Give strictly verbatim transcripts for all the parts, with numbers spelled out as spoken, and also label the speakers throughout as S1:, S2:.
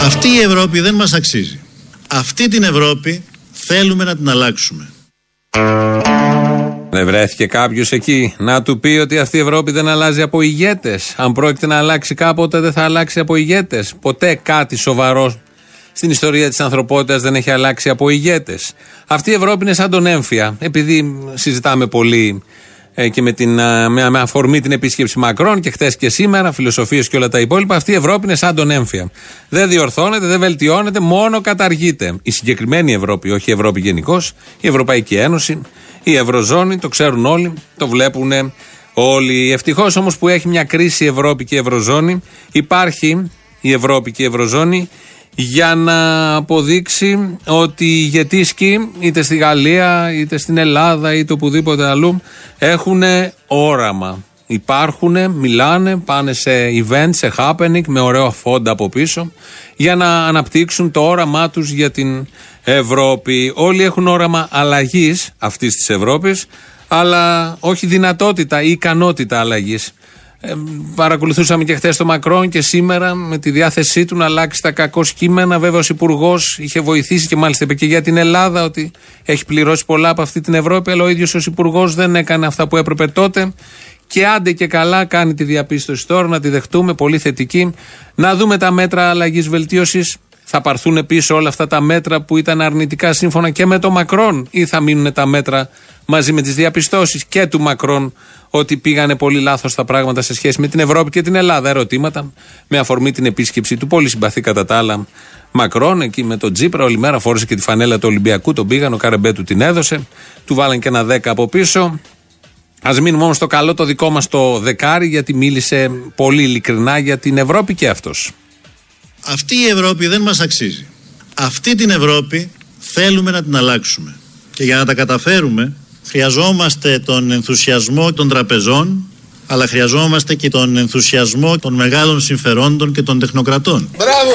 S1: Αυτή η Ευρώπη δεν μας αξίζει. Αυτή την Ευρώπη θέλουμε να την αλλάξουμε.
S2: Δεν βρέθηκε κάποιος εκεί να του πει ότι αυτή η Ευρώπη δεν αλλάζει από ηγέτες? Αν πρόκειται να αλλάξει κάποτε, δεν θα αλλάξει από ηγέτες. Ποτέ κάτι σοβαρό στην ιστορία της ανθρωπότητας δεν έχει αλλάξει από ηγέτες. Αυτή η Ευρώπη είναι σαν τον έμφυα. Επειδή συζητάμε πολύ ε, και με, την, με, με αφορμή την επίσκεψη Μακρόν και χθες και σήμερα, φιλοσοφίες και όλα τα υπόλοιπα, αυτή η Ευρώπη είναι σαν τον έμφυα. Δεν διορθώνεται, δεν βελτιώνεται, μόνο καταργείται. Η συγκεκριμένη Ευρώπη, όχι η Ευρώπη γενικώς, η Ευρωπαϊκή Ένωση, η Ευρωζώνη, το ξέρουν όλοι, το βλέπουν όλοι. Ευτυχώς όμως που έχει μια κρίση η Ευρώπη και η Ευρωζώνη, υπάρχει η Ευρώπη και η Ευρωζώνη για να αποδείξει ότι οι ηγετήσκοι, είτε στη Γαλλία, είτε στην Ελλάδα, είτε οπουδήποτε αλλού, έχουν όραμα. Υπάρχουν, μιλάνε, πάνε σε event, σε happening, με ωραίο φόντα από πίσω, για να αναπτύξουν το όραμά τους για την Ευρώπη. Όλοι έχουν όραμα αλλαγής αυτής της Ευρώπης, αλλά όχι δυνατότητα ή ικανότητα αλλαγής. Ε, παρακολουθούσαμε και χθες το Μακρόν και σήμερα με τη διάθεσή του να αλλάξει τα κακό κείμενα. Βέβαια, ως υπουργός είχε βοηθήσει και μάλιστα είπε και για την Ελλάδα ότι έχει πληρώσει πολλά από αυτή την Ευρώπη, αλλά ο ίδιος ως υπουργός δεν έκανε αυτά που έπρεπε τότε. Και άντε και καλά κάνει τη διαπίστωση τώρα, να τη δεχτούμε, πολύ θετική. Να δούμε τα μέτρα αλλαγής βελτίωσης. Θα πάρθουν πίσω όλα αυτά τα μέτρα που ήταν αρνητικά σύμφωνα και με το Μακρόν, ή θα μείνουν τα μέτρα μαζί με τις διαπιστώσεις και του Μακρόν ότι πήγανε πολύ λάθος τα πράγματα σε σχέση με την Ευρώπη και την Ελλάδα? Ερωτήματα με αφορμή την επίσκεψη του πολύ συμπαθή κατά τα άλλα Μακρόν, εκεί με τον Τσίπρα, όλη μέρα φόρεσε και τη φανέλα του Ολυμπιακού, τον πήγαν, ο Καρεμπέ του την έδωσε, του βάλαν και ένα δέκα από πίσω. Ας μείνουμε όμως στο καλό το δικό μας το δεκάρι, γιατί μίλησε πολύ ειλικρινά για την Ευρώπη και αυτός.
S1: Αυτή η Ευρώπη δεν μας αξίζει. Αυτή την Ευρώπη θέλουμε να την αλλάξουμε. Και για να τα καταφέρουμε χρειαζόμαστε τον ενθουσιασμό των τραπεζών, αλλά χρειαζόμαστε και τον ενθουσιασμό των μεγάλων συμφερόντων και των τεχνοκρατών.
S3: Μπράβο!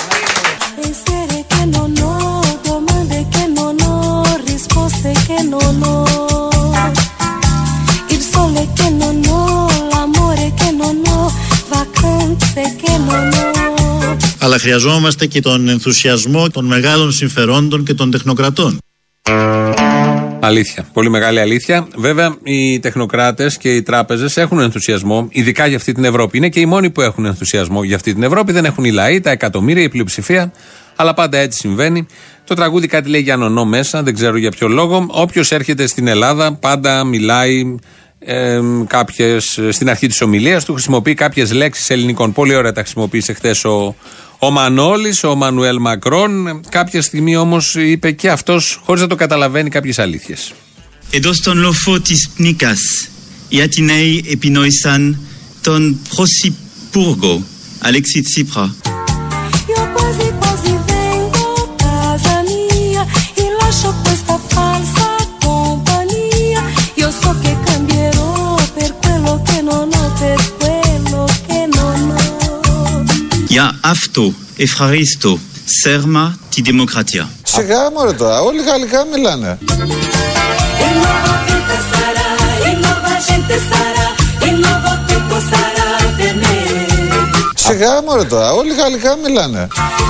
S1: Αλλά χρειαζόμαστε και τον ενθουσιασμό των μεγάλων συμφερόντων και των τεχνοκρατών.
S2: Αλήθεια. Πολύ μεγάλη αλήθεια. Βέβαια, οι τεχνοκράτες και οι τράπεζες έχουν ενθουσιασμό, ειδικά για αυτή την Ευρώπη. Είναι και οι μόνοι που έχουν ενθουσιασμό για αυτή την Ευρώπη. Δεν έχουν οι λαοί, τα εκατομμύρια, η πλειοψηφία. Αλλά πάντα έτσι συμβαίνει. Το τραγούδι κάτι λέει για νονό μέσα, δεν ξέρω για ποιο λόγο. Όποιος έρχεται στην Ελλάδα πάντα μιλάει. Ε, κάποιες, στην αρχή της ομιλίας του χρησιμοποιεί κάποιες λέξεις ελληνικών. Πολύ ωραία τα χρησιμοποίησε χθες ο, ο Μανώλης, ο Μανουέλ Μακρόν. Κάποια στιγμή όμως είπε και αυτός, χωρίς να το καταλαβαίνει, κάποιες αλήθειες.
S4: Εδώ στον λόφο της πνίκας, οι Ατιναίοι επινοήσαν τον πρωθυπουργό Αλέξη Τσίπρα. Για αυτό ευχαριστώ θέρμα τη δημοκρατία.
S3: Σιγά μωρέ τώρα, όλοι γαλλικά μιλάνε. Σιγά μωρέ τώρα, όλοι γαλλικά μιλάνε.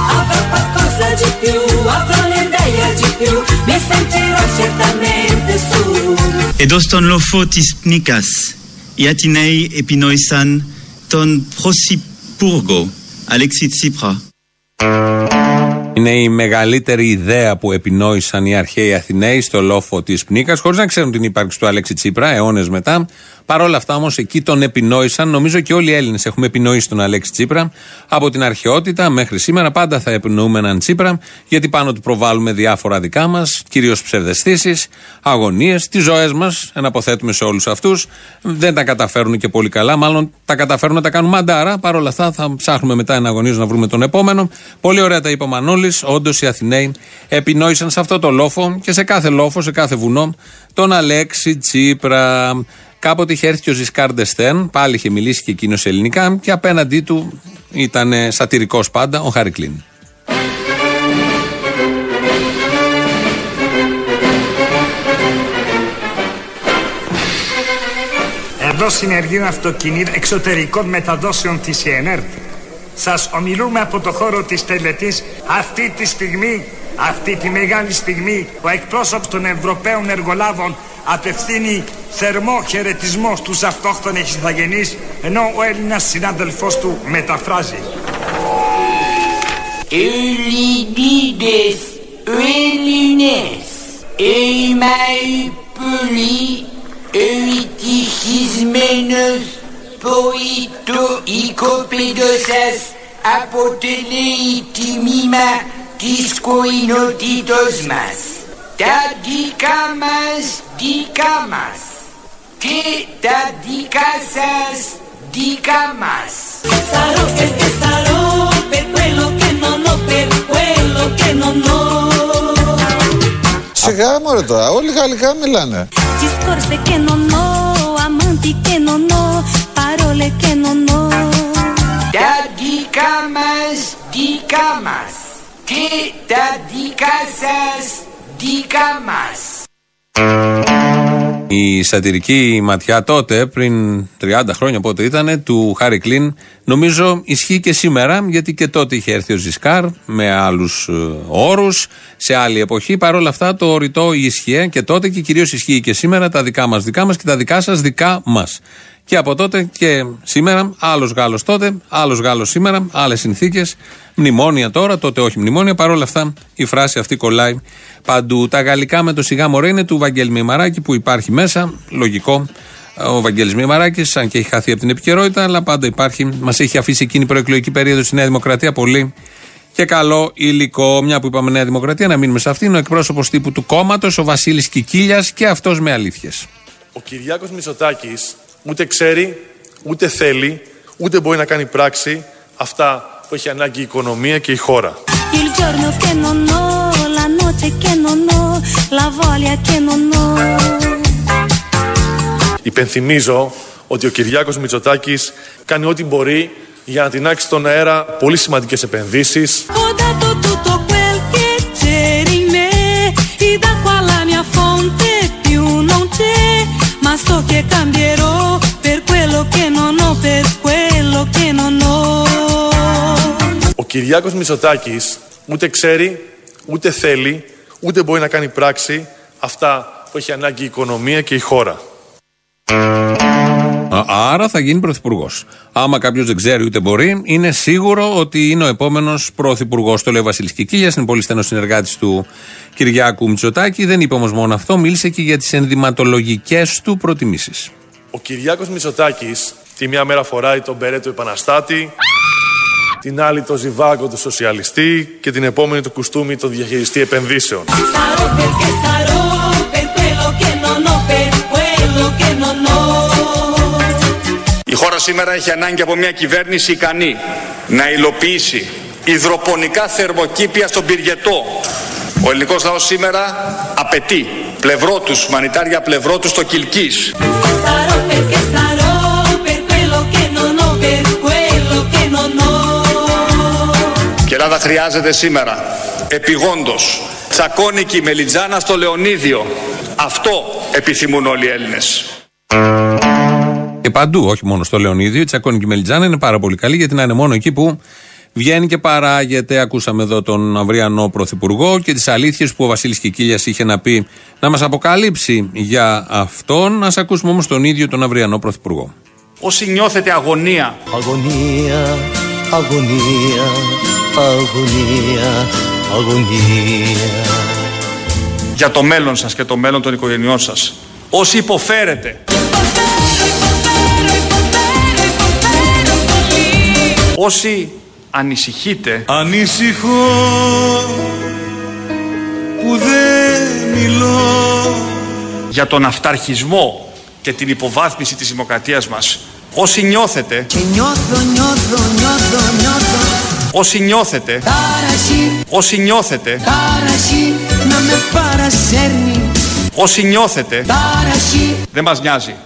S4: Εδώ στον λόφο της πνίκας, οι Ατιναίοι επινοήσαν τον πρωθυπουργό Αλέξη Τσίπρα.
S2: Είναι η μεγαλύτερη ιδέα που επινόησαν οι αρχαίοι Αθηναίοι στο λόφο της πνίκας, χωρίς να ξέρουν την ύπαρξη του Αλέξη Τσίπρα, αιώνες μετά. Παρ' όλα αυτά όμως εκεί τον επινόησαν. Νομίζω και όλοι οι Έλληνες έχουμε επινοήσει τον Αλέξη Τσίπρα. Από την αρχαιότητα μέχρι σήμερα πάντα θα επινοούμε έναν Τσίπρα, γιατί πάνω του προβάλλουμε διάφορα δικά μας, κυρίως ψευδαισθήσεις, αγωνίες, τις ζωές μας, εναποθέτουμε σε όλους αυτούς. Δεν τα καταφέρουν και πολύ καλά, μάλλον τα καταφέρουν να τα κάνουν μαντάρα. Παρ' όλα αυτά θα ψάχνουμε μετά εναγωνίες να βρούμε τον επόμενο. Πολύ ωραία τα είπε ο Μανώλης. Όντως οι Αθηναίοι επινόησαν σε αυτό το λόφο και σε κάθε λόφο, σε κάθε βουνό, τον Αλέξη Τσίπρα. Κάποτε είχε έρθει και ο Ζισκάρ Ντεστέν, πάλι είχε μιλήσει και εκείνος ελληνικά, και απέναντί του ήταν σατυρικός πάντα ο Χάρι Κλίν.
S5: Εδώ συνεργείο αυτοκινήτων εξωτερικών μεταδόσεων της ΕΝΕΡΤ. Σας ομιλούμε από το χώρο της τελετής αυτή τη στιγμή, αυτή τη μεγάλη στιγμή, ο εκπρόσωπος των Ευρωπαίων εργολάβων απευθύνει θερμό χαιρετισμό στους αυτόχθονες ηθαγενείς, ενώ ο Έλληνας συνάδελφός του μεταφράζει.
S6: Ελληνίδες, Έλληνες, εμάι πολύ ευτυχισμένος που το οικοπαίδο σας αποτελεί τιμήμα της κοινότητος μας. Τα δικά μας δικά μας και τα δικά σας δικά μας. Sarò perché sarò per quello che non ho, per quello che non ho.
S3: Σιγά μωρέ τώρα, όλοι γαλλικά μιλάνε.
S7: Discorse che non ho, amanti che non ho, parole che non ho.
S6: Τα δικά μας δικά μας και τα δικά σας δικά μας.
S2: Η σατυρική ματιά τότε, πριν τριάντα χρόνια πότε ήτανε, του Χάρη Κλίν, νομίζω ισχύει και σήμερα, γιατί και τότε είχε έρθει ο Ζισκάρ με άλλους όρους, σε άλλη εποχή. Παρ' όλα αυτά το ρητό ισχύει και τότε και κυρίως ισχύει και σήμερα, τα δικά μας δικά μας και τα δικά σας δικά μας. Και από τότε και σήμερα, άλλος Γάλλος τότε, άλλος Γάλλος σήμερα, άλλες συνθήκες, μνημόνια τώρα, τότε όχι μνημόνια. Παρ' όλα αυτά η φράση αυτή κολλάει παντού. Τα γαλλικά με το σιγά μωρέ είναι του Βαγγέλη Μημαράκη που υπάρχει μέσα. Λογικό. Ο Βαγγέλης Μημαράκης, αν και έχει χαθεί από την επικαιρότητα, αλλά πάντα υπάρχει. Μας έχει αφήσει εκείνη η προεκλογική περίοδο στη Νέα Δημοκρατία πολύ και καλό υλικό. Μια που είπαμε Νέα Δημοκρατία, να μείνουμε σε αυτήν. Ο εκπρόσωπος τύπου του κόμματος, ο Βασίλης Κικίλιας, και αυτός με αλήθειες.
S8: Ο Κυριάκος Μητσοτάκης ούτε ξέρει, ούτε θέλει, ούτε μπορεί να κάνει πράξη αυτά που έχει ανάγκη η οικονομία και η χώρα. Υπενθυμίζω ότι ο Κυριάκος Μητσοτάκης κάνει ό,τι μπορεί για να τεινάξει στον αέρα πολύ σημαντικές επενδύσεις. Ο Κυριάκος Μητσοτάκης ούτε ξέρει, ούτε θέλει, ούτε μπορεί να κάνει πράξη αυτά που έχει ανάγκη η οικονομία και η χώρα.
S2: Άρα θα γίνει πρωθυπουργός. Άμα κάποιος δεν ξέρει ούτε μπορεί, είναι σίγουρο ότι είναι ο επόμενος πρωθυπουργός. Το λέει ο Βασίλης Κικίλιας, είναι πολύ στενός συνεργάτης του Κυριάκου Μητσοτάκη. Δεν είπε όμως μόνο αυτό, μίλησε και για τις ενδυματολογικές του προτιμήσεις.
S8: Ο Κυριάκος Μητσοτάκης τη μία μέρα φοράει τον μπερέ του επαναστάτη, την άλλη το ζιβάγκο του σοσιαλιστή και την επόμενη το κουστούμι το διαχειριστή επενδύσεων.
S9: Η χώρα σήμερα έχει ανάγκη από μια κυβέρνηση ικανή να υλοποιήσει υδροπονικά θερμοκήπια στον Πυργετό. Ο ελληνικός λαός σήμερα απαιτεί πλευρό τους, μανιτάρια πλευρό τους στο Κιλκής. Και η Ελλάδα χρειάζεται σήμερα επιγόντως τσακώνικη μελιτζάνα στο Λεωνίδιο. Αυτό επιθυμούν όλοι οι Έλληνες.
S2: Και παντού, όχι μόνο στο Λεωνίδιο, η τσακώνικη μελιτζάνα είναι πάρα πολύ καλή, γιατί να είναι μόνο εκεί που βγαίνει και παράγεται. Ακούσαμε εδώ τον αυριανό πρωθυπουργό και τις αλήθειες που ο Βασίλης Κικίλιας είχε να πει, να μας αποκαλύψει για αυτόν. Ας ακούσουμε όμως τον ίδιο τον αυριανό πρωθυπουργό.
S9: Όσοι νιώθετε αγωνία,
S10: αγωνία, αγωνία, αγωνία, αγωνία,
S9: για το μέλλον σας και το μέλλον των οικογενειών σας, όσοι υποφέρετε, όσοι ανησυχείτε,
S11: ανησυχώ που δεν μιλώ,
S9: για τον αυταρχισμό και την υποβάθμιση της δημοκρατίας μας, όσοι νιώθετε
S6: και νιώθω, νιώθω, νιώθω, νιώθω,
S9: όσοι νιώθετε
S6: τάραση,
S9: όσοι νιώθετε
S6: τάραση, να με παρασέρνει,
S9: όσοι νιώθετε
S6: τάραση,
S9: δεν μας νοιάζει.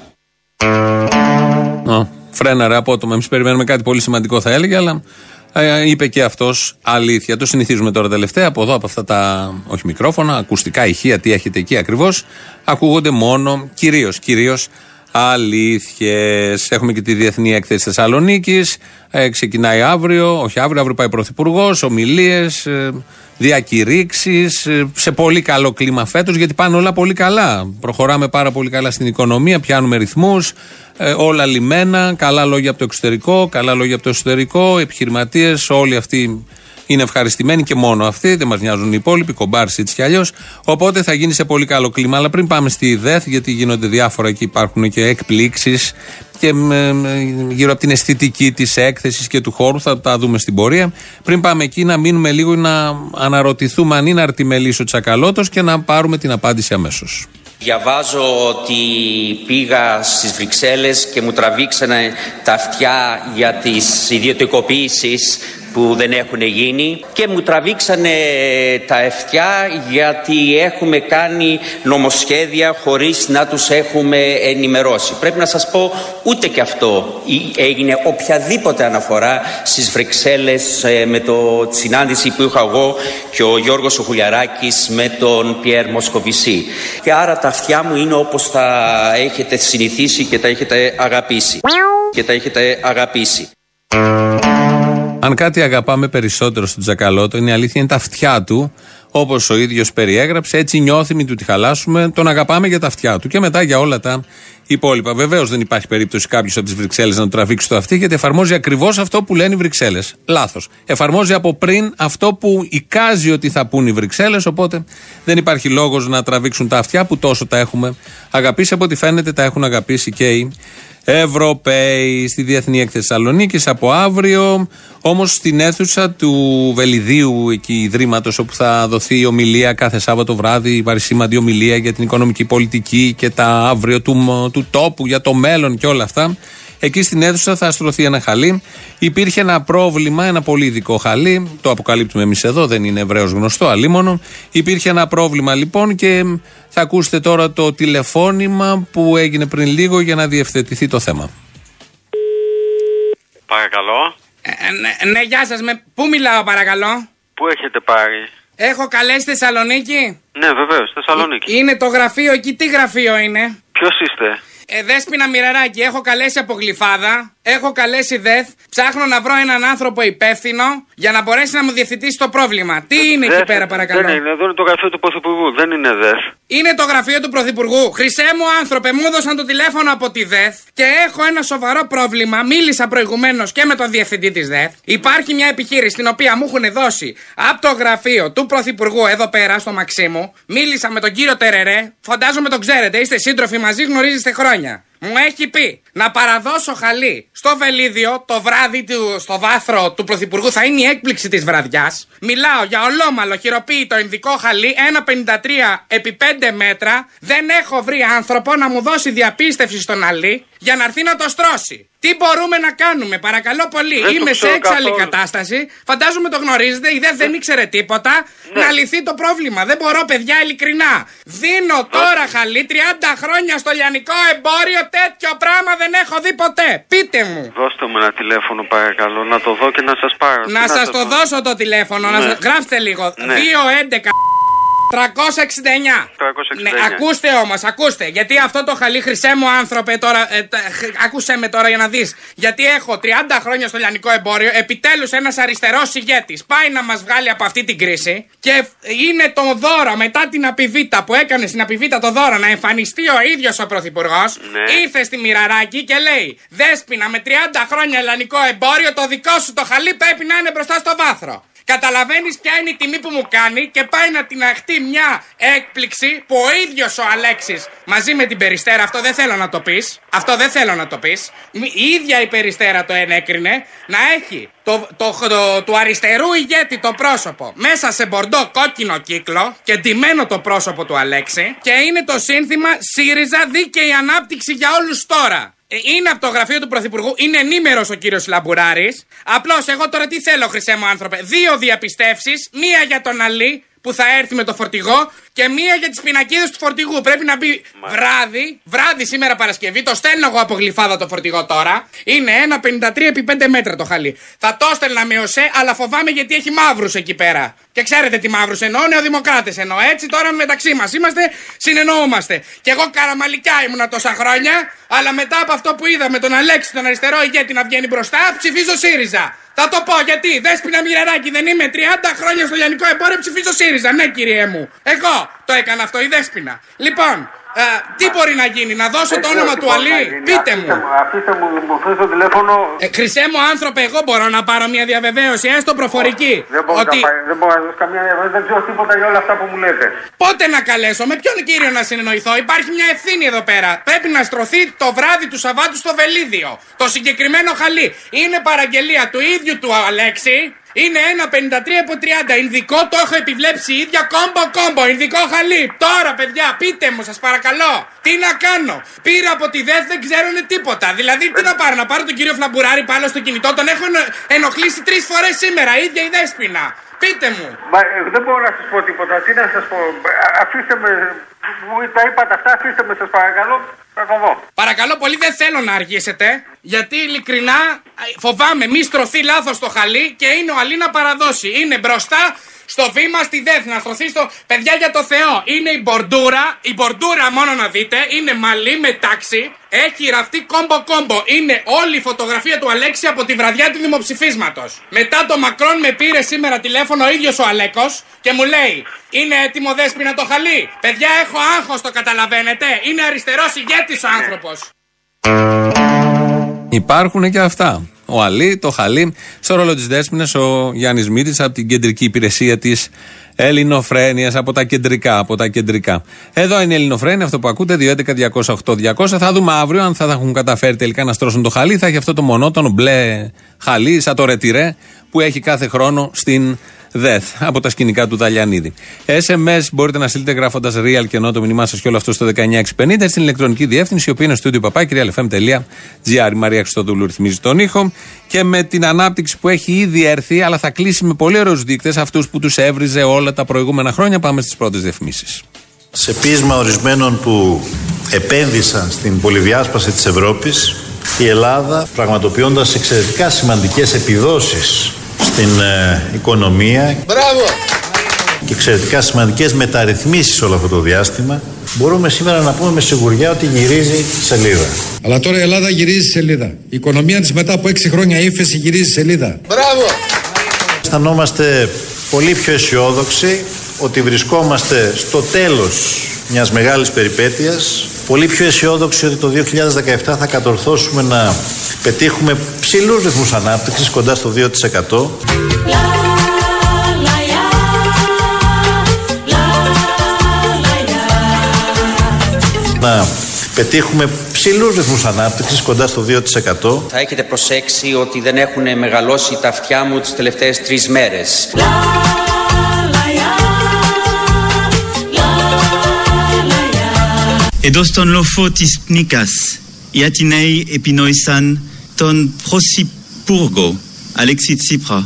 S2: Oh. Φρέναρε απότομα. Εμείς περιμένουμε κάτι πολύ σημαντικό, θα έλεγε, αλλά ε, είπε και αυτός αλήθεια. Το συνηθίζουμε τώρα τελευταία. Από εδώ, από αυτά τα όχι μικρόφωνα, ακουστικά ηχεία, τι έχετε εκεί ακριβώς, ακούγονται μόνο κυρίως, κυρίως αλήθειες. Έχουμε και τη Διεθνή Έκθεση Θεσσαλονίκης. Ε, ξεκινάει αύριο, όχι αύριο, αύριο πάει ο Πρωθυπουργός, ομιλίες, ε, διακηρύξεις, ε, σε πολύ καλό κλίμα φέτος, γιατί πάνε όλα πολύ καλά. Προχωράμε πάρα πολύ καλά στην οικονομία, πιάνουμε ρυθμούς, ε, όλα λιμένα, καλά λόγια από το εξωτερικό, καλά λόγια από το εσωτερικό, επιχειρηματίες, όλοι αυτοί είναι ευχαριστημένοι και μόνο αυτοί, δεν μας νοιάζουν οι υπόλοιποι, κομπάρς έτσι κι αλλιώς. Οπότε θα γίνει σε πολύ καλό κλίμα. Αλλά πριν πάμε στη ΔΕΘ, γιατί γίνονται διάφορα εκεί, υπάρχουν και εκπλήξεις και με, με, γύρω από την αισθητική της έκθεσης και του χώρου, θα τα δούμε στην πορεία. Πριν πάμε εκεί, να μείνουμε λίγο να αναρωτηθούμε αν είναι αρτιμελής ο Τσακαλώτος και να πάρουμε την απάντηση αμέσως.
S12: Διαβάζω ότι πήγα στις Βρυξέλλες και μου τραβήξανε τα αυτιά για τις ιδιωτικοποιήσεις που δεν έχουν γίνει και μου τραβήξανε τα αυτιά γιατί έχουμε κάνει νομοσχέδια χωρίς να τους έχουμε ενημερώσει. Πρέπει να σας πω, ούτε και αυτό έγινε οποιαδήποτε αναφορά στις Βρυξέλλες με το συνάντηση που είχα εγώ και ο Γιώργος ο Χουλιαράκης με τον Πιέρ Μοσκοβισή. Και άρα τα αυτιά μου είναι όπως τα έχετε συνηθίσει και τα έχετε αγαπήσει. Και τα έχετε αγαπήσει.
S2: Αν κάτι αγαπάμε περισσότερο στον Τσακαλώτο, είναι η αλήθεια, είναι τα αυτιά του. Όπως ο ίδιος περιέγραψε, έτσι νιώθει, μην του τη χαλάσουμε. Τον αγαπάμε για τα αυτιά του και μετά για όλα τα υπόλοιπα. Βεβαίως δεν υπάρχει περίπτωση κάποιος από τις Βρυξέλλες να του τραβήξει το αυτί, γιατί εφαρμόζει ακριβώς αυτό που λένε οι Βρυξέλλες. Λάθος. Εφαρμόζει από πριν αυτό που εικάζει ότι θα πούν οι Βρυξέλλες. Οπότε δεν υπάρχει λόγος να τραβήξουν τα αυτιά που τόσο τα έχουμε αγαπήσει. Από ό,τι φαίνεται τα έχουν αγαπήσει και οι Ευρωπαίοι. Στη Διεθνή Έκθεση Θεσσαλονίκης από αύριο, όμως στην αίθουσα του Βελιδίου εκεί Ιδρύματος, όπου θα δοθεί η ομιλία κάθε Σάββατο βράδυ, η βαρισίμαντη ομιλία για την οικονομική πολιτική και τα αύριο του, του τόπου, για το μέλλον και όλα αυτά. Εκεί στην αίθουσα θα στρωθεί ένα χαλί. Υπήρχε ένα πρόβλημα, ένα πολύ ειδικό χαλί. Το αποκαλύπτουμε εμείς εδώ, δεν είναι ευρέως γνωστό, αλίμονο. Υπήρχε ένα πρόβλημα λοιπόν και θα ακούσετε τώρα το τηλεφώνημα που έγινε πριν λίγο για να διευθετηθεί το θέμα.
S13: Παρακαλώ.
S14: Ε, ναι, ναι, γεια σας. Με... Πού μιλάω παρακαλώ?
S13: Πού έχετε πάρει?
S14: Έχω καλέσει Θεσσαλονίκη.
S13: Ναι, βεβαίως, Θεσσαλονίκη.
S14: Είναι το γραφείο εκεί. Τι γραφείο είναι?
S13: Ποιος είστε?
S14: Ε, Δέσποινα Μοιραράκη, έχω καλέσει από Γλυφάδα, έχω καλέσει ΔΕΘ, ψάχνω να βρω έναν άνθρωπο υπεύθυνο για να μπορέσει να μου διευθετήσει το πρόβλημα. Τι είναι
S13: Δεθ,
S14: εκεί πέρα παρακαλώ?
S13: Δεν είναι, εδώ είναι το γραφείο του Πρωθυπουργού, δεν είναι ΔΕΘ.
S14: Είναι το γραφείο του Πρωθυπουργού. Χρυσέ μου άνθρωπε, μου έδωσαν το τηλέφωνο από τη ΔΕΘ και έχω ένα σοβαρό πρόβλημα. Μίλησα προηγουμένως και με τον διευθυντή της ΔΕΘ. Υπάρχει μια επιχείρηση την οποία μου έχουν δώσει από το γραφείο του Πρωθυπουργού εδώ πέρα στο Μαξίμου. Μίλησα με τον κύριο Τερερέ, φαντάζομαι τον ξέρετε, είστε σύντροφοι μαζί, γνωρίζεστε χρόνια. Μου έχει πει να παραδώσω χαλί στο Βελίδιο το βράδυ του, στο βάθρο του Πρωθυπουργού. Θα είναι η έκπληξη της βραδιάς. Μιλάω για ολόμαλο χειροποίητο ινδικό χαλί ένα πενήντα τρία επί πέντε μέτρα. Δεν έχω βρει άνθρωπο να μου δώσει διαπίστευση στον αλή για να έρθει να το στρώσει. Τι μπορούμε να κάνουμε, παρακαλώ πολύ?
S13: Δεν
S14: Είμαι σε έξαλλη
S13: καθόλου.
S14: κατάσταση. Φαντάζομαι το γνωρίζετε. Η ΔΕΘ δεν ήξερε τίποτα.
S13: Ναι.
S14: Να λυθεί το πρόβλημα. Δεν μπορώ, παιδιά, ειλικρινά. Δίνω τώρα χαλί τριάντα χρόνια στο λιανικό εμπόριο. Τέτοιο πράγμα δεν έχω δει ποτέ. Πείτε μου.
S13: Δώστε μου ένα τηλέφωνο παρακαλώ, να το δω και να σας πάρω.
S14: Να
S13: Τι
S14: σας
S13: να
S14: το
S13: πω?
S14: δώσω το τηλέφωνο.
S13: Ναι.
S14: Να σας... Γράψτε λίγο.
S13: Ναι.
S14: δύο έντεκα τριακόσια εξήντα εννιά. Ναι, ακούστε όμως, ακούστε. Γιατί αυτό το χαλί, χρυσέ μου άνθρωπε, τώρα. Ε, τα, χ, άκουσέ με τώρα για να δεις. Γιατί έχω τριάντα χρόνια στο λιανικό εμπόριο. Επιτέλους ένας αριστερός ηγέτης πάει να μας βγάλει από αυτή την κρίση. Και είναι το δώρο μετά την Απιβίτα που έκανε στην Απιβίτα το δώρο να εμφανιστεί ο ίδιος ο Πρωθυπουργός.
S13: Ναι.
S14: Ήρθε στη Μοιραράκη και λέει: Δέσποινα, με τριάντα χρόνια λιανικό εμπόριο, το δικό σου το χαλί πρέπει να είναι μπροστά στο βάθρο. Καταλαβαίνεις ποια είναι η τιμή που μου κάνει και πάει να την αχτεί μια έκπληξη που ο ίδιος ο Αλέξης μαζί με την Περιστέρα, αυτό δεν θέλω να το πεις, αυτό δεν θέλω να το πεις, η ίδια η Περιστέρα το ενέκρινε, να έχει το, το, το, το, του αριστερού ηγέτη το πρόσωπο μέσα σε μπορντό κόκκινο κύκλο και ντυμένο το πρόσωπο του Αλέξη και είναι το σύνθημα ΣΥΡΙΖΑ δίκαιη ανάπτυξη για όλους τώρα. Είναι από το γραφείο του Πρωθυπουργού, είναι ενήμερος ο κύριος Λαμπουράρης. Απλώς εγώ τώρα τι θέλω, χρυσέ μου άνθρωπε? Δύο διαπιστεύσεις, μία για τον Αλή που θα έρθει με το φορτηγό Και μία για τις πινακίδες του φορτηγού. Πρέπει να μπει βράδυ, βράδυ σήμερα Παρασκευή. Το στέλνω εγώ από Γλυφάδα το φορτηγό τώρα. Είναι ένα πενήντα τρία επί πέντε μέτρα το χαλί. Θα το έστελνα με ΟΣΕ, αλλά φοβάμαι γιατί έχει μαύρους εκεί πέρα. Και ξέρετε τι μαύρους εννοώ, νεοδημοκράτες εννοώ. Έτσι τώρα μεταξύ μας είμαστε, συνεννοούμαστε. Και εγώ καραμαλικιά ήμουνα τόσα χρόνια, αλλά μετά από αυτό που είδα με τον Αλέξη, τον αριστερό ηγέτη να βγαίνει μπροστά, ψηφίζω ΣΥΡΙΖΑ. Θα το πω γιατί, Δέσποινα Μοιραράκη, δεν είμαι τριάντα χρόνια στο λιανικό εμπόριο, ψηφίζω ΣΥΡΙΖΑ. Ναι, κύριέ μου. Εγώ το έκανα αυτό, η Δέσποινα. Λοιπόν, α, τι μπορεί να γίνει, να δώσω το όνομα του Αλή, πείτε μου.
S13: Αφήστε μου, μου το τηλέφωνο.
S14: Ε, χρυσέ μου άνθρωπε, εγώ μπορώ να πάρω μια διαβεβαίωση, έστω προφορική.
S13: Δεν μπορώ, ότι... να, δεν μπορώ να δώσω καμία διαβεβαίωση, δεν ξέρω τίποτα για όλα αυτά που μου λέτε.
S14: Πότε να καλέσω, με ποιον κύριο να συνεννοηθώ, υπάρχει μια ευθύνη εδώ πέρα. Πρέπει να στρωθεί το βράδυ του Σαββάτου στο Βελίδιο. Το συγκεκριμένο χαλί είναι παραγγελία του ίδιου του Αλέξη. Είναι ένα πενήντα τρία από τριάντα. Ινδικό, το έχω επιβλέψει η ίδια. Κόμπο κόμπο. Ινδικό χαλί. Τώρα, παιδιά, πείτε μου, σας παρακαλώ. Τι να κάνω. Πήρα από τη ΔΕΘ, δεν ξέρουν τίποτα. Δηλαδή, τι να πάρω, να πάρω τον κύριο Φλαμπουράρη πάλι στο κινητό. Τον έχω ενοχλήσει τρεις φορές σήμερα. Η ίδια η Δέσποινα. Πείτε μου.
S13: Μα, δεν μπορώ να σας πω τίποτα. Τι να σας πω. Αφήστε με. Τα είπατε αυτά, αφήστε με, σας παρακαλώ. Θα το δω.
S14: Παρακαλώ πολύ, δεν θέλω να αργήσετε. Γιατί ειλικρινά φοβάμαι μη στρωθεί λάθος το χαλί και είναι ο Αλή να παραδώσει. Είναι μπροστά στο βήμα στη ΔΕΘ, να στρωθεί στο. Παιδιά, για το Θεό, είναι η μπορντούρα. Η μπορντούρα, μόνο να δείτε, είναι μαλλί με τάξη. Έχει ραφτεί κόμπο κόμπο. Είναι όλη η φωτογραφία του Αλέξη από τη βραδιά του δημοψηφίσματος. Μετά το Μακρόν με πήρε σήμερα τηλέφωνο ο ίδιος ο Αλέκος και μου λέει: είναι έτοιμο, Δέσποινα, το χαλί. Παιδιά, έχω άγχος, το καταλαβαίνετε. Είναι αριστερός ηγέτης ο άνθρωπος.
S2: Υπάρχουν και αυτά. Ο Αλή, το χαλί. Στο ρόλο της Δέσποινας ο Γιάννης Μήτης από την κεντρική υπηρεσία της Ελληνοφρένειας, από τα κεντρικά, από τα κεντρικά. Εδώ είναι η Ελληνοφρένεια, αυτό που ακούτε, δύο έντεκα διακόσια οκτώ διακόσια. Θα δούμε αύριο αν θα τα έχουν καταφέρει τελικά να στρώσουν το χαλί. Θα έχει αυτό το μονότονο μπλε χαλί, σαν το ρετυρέ που έχει κάθε χρόνο στην ΔΕΘ από τα σκηνικά του Δαλιανίδη. ες εμ ες μπορείτε να στείλετε γράφοντας real και ενώ το μήνυμά σας και όλο αυτό στο δεκαεννιά εξακόσια πενήντα στην ηλεκτρονική διεύθυνση, η οποία είναι studio παπάκι real f m τελεία gr. Η Μαρία Χριστοδούλου ρυθμίζει τον ήχο και με την ανάπτυξη που έχει ήδη έρθει, αλλά θα κλείσει με πολύ ωραίους δείκτες, αυτούς που τους έβριζε όλα τα προηγούμενα χρόνια. Πάμε στις πρώτες διαφημίσεις.
S1: Σε πείσμα ορισμένων που επένδυσαν στην πολυδιάσπαση της Ευρώπης, η Ελλάδα, πραγματοποιώντας εξαιρετικά σημαντικές επιδόσεις στην ε, οικονομία, μπράβο, και εξαιρετικά σημαντικές μεταρρυθμίσεις όλο αυτό το διάστημα, μπορούμε σήμερα να πούμε με σιγουριά ότι γυρίζει σελίδα.
S15: Αλλά τώρα η Ελλάδα γυρίζει σελίδα. Η οικονομία της μετά από έξι χρόνια ύφεση γυρίζει σελίδα.
S1: Μπράβο! Αισθανόμαστε πολύ πιο αισιόδοξοι ότι βρισκόμαστε στο τέλος μιας μεγάλης περιπέτειας. Πολύ πιο αισιόδοξοι ότι το δύο χιλιάδες δεκαεπτά θα κατορθώσουμε να πετύχουμε ψηλούς ρυθμούς ανάπτυξης, κοντά στο δύο τοις εκατό. Να πετύχουμε ψηλούς ρυθμούς ανάπτυξης, κοντά στο δύο τοις εκατό.
S12: Θα έχετε προσέξει ότι δεν έχουν μεγαλώσει τα αυτιά μου τις τελευταίες τρεις μέρες.
S4: Εδώ στον λόφο της Πνίκας, οι Αττιναίοι επινόησαν τον Πρωθυπουργό Αλέξη Τσίπρα.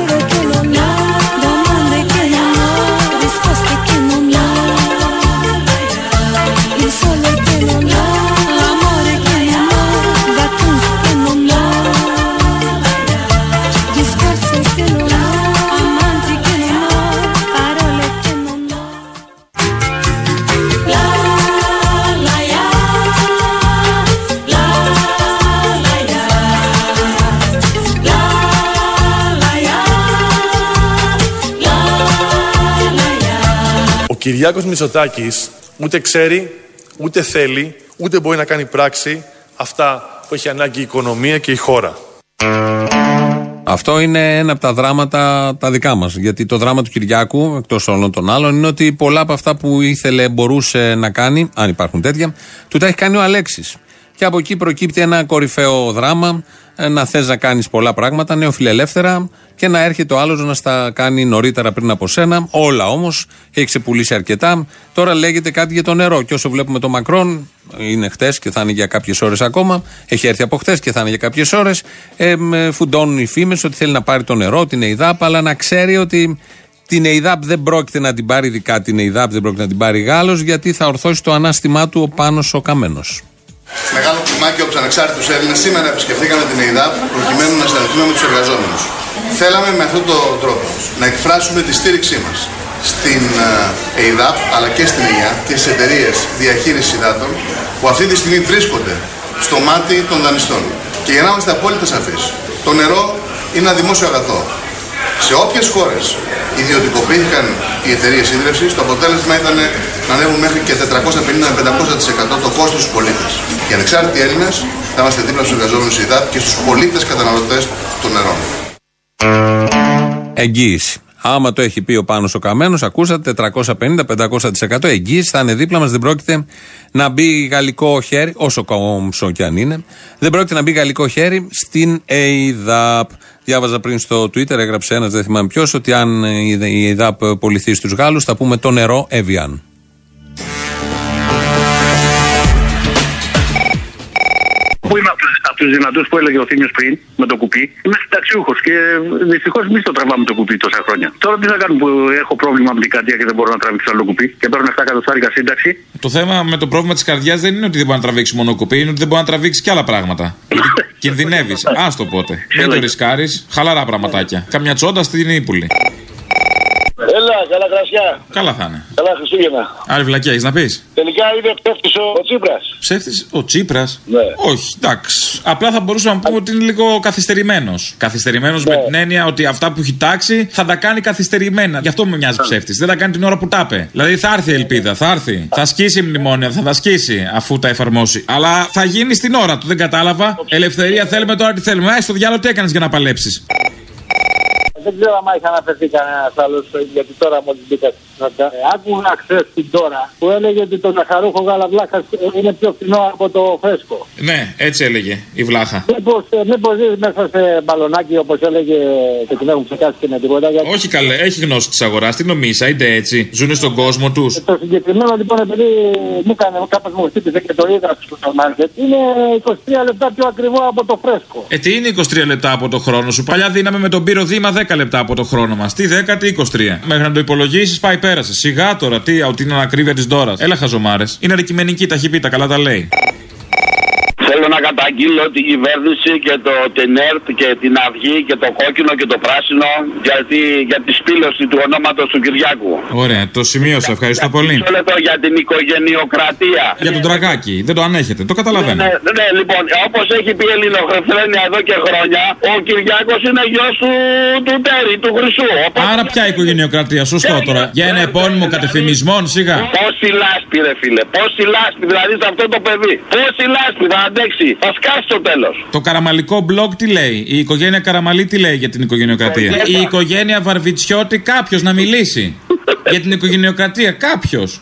S8: Ο Κυριάκος Μητσοτάκης ούτε ξέρει, ούτε θέλει, ούτε μπορεί να κάνει πράξη αυτά που έχει ανάγκη η οικονομία και η χώρα.
S2: Αυτό είναι ένα από τα δράματα τα δικά μας. Γιατί το δράμα του Κυριάκου, εκτός όλων των άλλων, είναι ότι πολλά από αυτά που ήθελε, μπορούσε να κάνει, αν υπάρχουν τέτοια, του τα έχει κάνει ο Αλέξης. Και από εκεί προκύπτει ένα κορυφαίο δράμα, να θες να κάνεις πολλά πράγματα, νεοφιλελεύθερα, και να έρχεται ο άλλος να στα κάνει νωρίτερα πριν από σένα. Όλα όμως έχει ξεπουλήσει αρκετά. Τώρα λέγεται κάτι για το νερό. Και όσο βλέπουμε το Μακρόν, είναι χτες και θα είναι για κάποιες ώρες ακόμα. Έχει έρθει από χτες και θα είναι για κάποιες ώρες. Ε, φουντώνουν οι φήμες ότι θέλει να πάρει το νερό, την ΕΙΔΑΠ, αλλά να ξέρει ότι Την ΕΙΔΑΠ δεν πρόκειται να την πάρει, ειδικά την ΕΙΔΑΠ δεν πρόκειται να την πάρει Γάλλος, γιατί θα ορθώσει το ανάστημά του ο Πάνος ο Καμένος.
S16: Μεγάλο κλιμάκιο από τους ανεξάρτητους Έλληνες σήμερα επισκεφθήκαμε την ΕΙΔΑΠ προκειμένου να συναντηθούμε με τους εργαζόμενους. Θέλαμε με αυτόν τον τρόπο να εκφράσουμε τη στήριξή μας στην ΕΙΔΑΠ αλλά και στην ΕΙΑ και στις εταιρείες διαχείρισης υδάτων που αυτή τη στιγμή βρίσκονται στο μάτι των δανειστών. Και για να είμαστε απόλυτα σαφείς, το νερό είναι ένα δημόσιο αγαθό. Σε όποιες χώρες ιδιωτικοποιήθηκαν οι εταιρείες ίδρυυσης, το αποτέλεσμα ήταν να ανέβουν μέχρι και τετρακόσια πενήντα με πεντακόσια τοις εκατό το κόστος στους πολίτες. Οι ανεξάρτητοι Έλληνες θα είμαστε δίπλα στους εργαζόμενους ΕΙΔΑΠ και στους πολίτες καταναλωτές των νερών.
S2: Εγγύηση. Άμα το έχει πει ο Πάνος ο Καμένος, ακούσατε, τετρακόσια πενήντα με πεντακόσια τοις εκατό εγγύηση, θα είναι δίπλα μας, δεν πρόκειται να μπει γαλλικό χέρι, όσο κόμψο κι αν είναι, δεν πρόκειται να μπει γαλλικό χέρι στην ΕΙΔΑΠ. Διάβαζα πριν στο Twitter, έγραψε ένας, δεν θυμάμαι ποιος, ότι αν η ΕΙΔΑΠ πωληθεί στους Γάλλους, θα πούμε το νερό Evian.
S17: Πού είμαι από τους δυνατούς που έλεγε ο Θήμιος πριν με το κουπί. Είμαι συνταξιούχος και δυστυχώς εμείς το τραβάμε το κουπί τόσα χρόνια. Τώρα τι θα κάνουμε που έχω πρόβλημα με την καρδιά και δεν μπορώ να τραβήξω άλλο κουπί και παίρνω επτά εκατοστάρικα σύνταξη.
S18: Το θέμα με το πρόβλημα της καρδιάς δεν είναι ότι δεν μπορεί να τραβήξει μόνο κουπί, είναι ότι δεν μπορεί να τραβήξει και άλλα πράγματα. Κινδυνεύεις. Άστο πότε. Μην το ρισκάρεις. Χαλαρά πραγματάκια. Καμιά τσόντα στην Ύπουλη.
S19: Έλα, καλά κρασιά.
S18: Καλά θα είναι.
S19: Καλά Χριστούγεννα.
S18: Άλλη βλακιά έχεις να πεις?
S19: Τελικά είναι ψεύτης ο, ο Τσίπρας.
S18: Ψεύτης ο Τσίπρας?
S19: Ναι.
S18: Όχι, εντάξει. Απλά θα μπορούσαμε να πούμε ότι είναι λίγο καθυστερημένος. Καθυστερημένος ναι. Με την έννοια ότι αυτά που έχει τάξει θα τα κάνει καθυστερημένα. Γι' αυτό με μοιάζει ψεύτης. Δεν τα κάνει την ώρα που τα είπε. Δηλαδή θα έρθει η ελπίδα, θα έρθει. Θα σκίσει η μνημόνια, θα τα σκίσει αφού τα εφαρμόσει. Αλλά θα γίνει στην ώρα του, δεν κατάλαβα. Ελευθερία θέλουμε, τώρα τι θέλουμε. Α, στο διάλογο τι έκανες για να παλέψεις?
S19: Δεν ξέρω αν είχε αναφερθεί κανένα άλλο, γιατί τώρα μόλις μπήκα στη συνότητα. Άκουγα χθες την τώρα που έλεγε ότι το ζαχαρούχο γάλα βλάχας είναι πιο φθηνό από το φρέσκο.
S18: Ναι, έτσι έλεγε η βλάχα.
S19: Μήπως, μήπως ζεις μέσα σε μπαλονάκι όπως έλεγε και την έχουν ξεκάσει και με τίποτα. Γιατί...
S18: Όχι καλέ, έχει γνώση της αγοράς. Τι νομίζεις, είτε έτσι. Ζουνε στον κόσμο τους.
S19: Το συγκεκριμένο λοιπόν, επειδή μου έκανε κάπως μου χτύπησε και το είδα στο σούπερ μάρκετ, είναι είκοσι τρία λεπτά πιο ακριβό από το φρέσκο.
S18: Ε, τι είναι είκοσι τρία λεπτά από το χρόνο σου? Παλιά δίναμε με τον Πύρο Δήμα δέκα λεπτά από το χρόνο μας. Τι δέκα, τι είκοσι τρία. Μέχρι να το υπολογίσεις πάει πέρασε. Σιγά τώρα, τι, ότι είναι ανακρίβεια της δώρας. Έλα χαζομάρες. Είναι αντικειμενική, τα έχει πει, τα καλά τα λέει.
S19: Θέλω να καταγγείλω την κυβέρνηση και το ΤΕΝΕΡΤ και την Αυγή και το κόκκινο και το πράσινο γιατί, για τη σπήλωση του ονόματος του Κυριάκου.
S18: Ωραία, το σημείωσα, ευχαριστώ πολύ.
S19: Θέλω για την οικογενειοκρατία.
S18: Για τον Τραγάκη, δεν το ανέχετε, το καταλαβαίνω.
S19: Ναι, ναι, ναι, λοιπόν, όπως έχει πει η Ελληνοφρενεία εδώ και χρόνια, ο Κυριάκος είναι γιος του, του Τέρι, του Χρυσού. Οπότε...
S18: Άρα ποια οικογενειοκρατία, σωστό yeah, τώρα. Για ένα επώνυμο κατεφημισμών, σιγά.
S19: Πόση λάσπη, ρε φίλε, πόση λάσπη, δηλαδή σε αυτό το παιδί. Πόση λάσπη, θα αντέξει, θα σκάσει το τέλος.
S18: Το καραμαλικό μπλοκ τι λέει, η οικογένεια Καραμαλή τι λέει για την οικογενειοκρατία? Η οικογένεια Βαρβιτσιώτη, κάποιος να μιλήσει. Για την οικογενειοκρατία, κάποιος.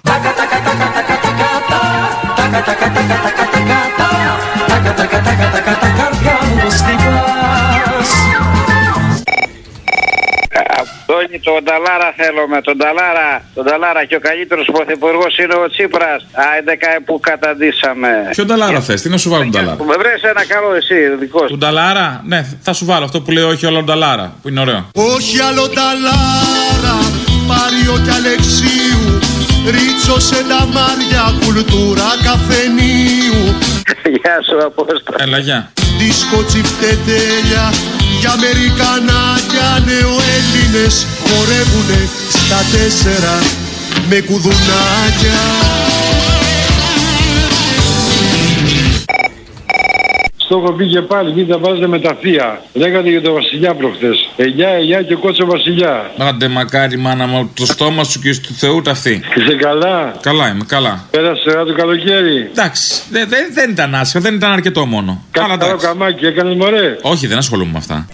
S20: Αντώνη, τον Ταλάρα θέλουμε, τον Ταλάρα, τον Ταλάρα και ο καλύτερος πρωθυπουργός είναι ο Τσίπρας. Α, έντεκα που καταντήσαμε.
S18: Ποιον Ταλάρα θες, τι να σου βάλω τον Ταλάρα?
S20: Με βρες ένα καλό εσύ, δικό σου.
S18: Τον Ταλάρα, ναι, θα σου βάλω αυτό που λέει όχι άλλο τον Ταλάρα, που είναι ωραίο.
S11: Όχι άλλο Ταλάρα, Πάριο και Αλεξίου, Ρίτσο σε τα μάρια, κουλτούρα καφενείου.
S20: Γεια σου, Απόστολε.
S18: Έλα, γεια.
S11: Δίσκο τσιφτετέλια, για Αμερικανάκια νεοέλληνες χορεύουνε στα τέσσερα με κουδουνάκια.
S21: Στο έχω πει και πάλι, μην τα βάζετε με τα θεία. Λέγατε για τον Βασιλιά προχθές. Εγιά, εγιά και κότσο Βασιλιά.
S18: Άντε μακάρι μάνα μου, το στόμα σου και του Θεού ταυτί.
S21: Είσαι καλά?
S18: Καλά είμαι, καλά.
S21: Πέρασε το καλοκαίρι?
S18: Εντάξει, δεν δε, δεν ήταν άσχημα, δεν ήταν αρκετό μόνο.
S21: Καλά, καλό καμάκι, έκανες μωρέ?
S18: Όχι, δεν ασχολούμαι με αυτά.